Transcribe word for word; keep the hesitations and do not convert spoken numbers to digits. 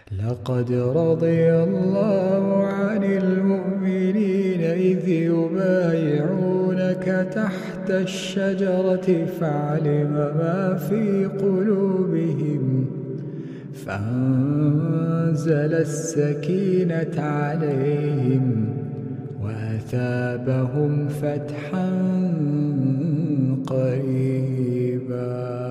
لقد رضي الله عن المؤمنين إذ يبايعونك تحت الشجرة فعلم ما في قلوبهم فأنزل السكينة عليهم وأثابهم فتحا قريبا.